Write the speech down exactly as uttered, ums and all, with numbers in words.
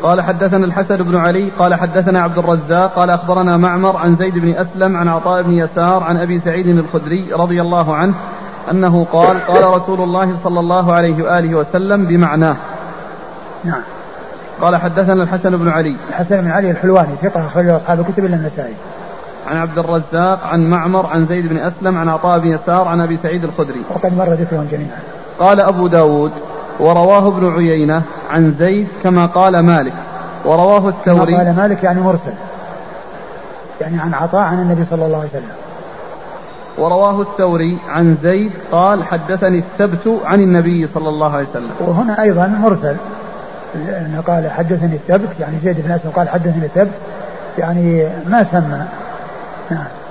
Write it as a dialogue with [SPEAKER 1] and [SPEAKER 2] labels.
[SPEAKER 1] قال حدثنا الحسن بن علي قال حدثنا عبد الرزاق قال أخبرنا معمر عن زيد بن أسلم عن عطاء بن يسار عن أبي سعيد الخدري رضي الله عنه أنه قال قال رسول الله صلى الله عليه وآله وسلم بمعناه.
[SPEAKER 2] نعم.
[SPEAKER 1] قال حدثنا الحسن بن علي
[SPEAKER 2] الحسن بن علي الحلواني ثقة أخرجه أصحاب الكتب إلا النسائي.
[SPEAKER 1] عن عبد الرزاق عن معمر عن زيد بن أسلم عن عطاء بن يسار عن أبي سعيد الخدري
[SPEAKER 2] وقد مر ذكرهم جميعا.
[SPEAKER 1] قال أبو داود ورواه ابن عيينة عن زيد كما قال مالك ورواه الثوري.
[SPEAKER 2] كما قال مالك يعني مرسل يعني عن عطاء عن النبي صلى الله عليه وسلم.
[SPEAKER 1] ورواه الثوري عن زيد قال حدثني الثبت عن النبي صلى الله عليه وسلم.
[SPEAKER 2] وهنا أيضا مرسل أنه قال حدثني الثبت يعني زيد بن أسلم قال حدثني الثبت يعني ما سمى. نعم.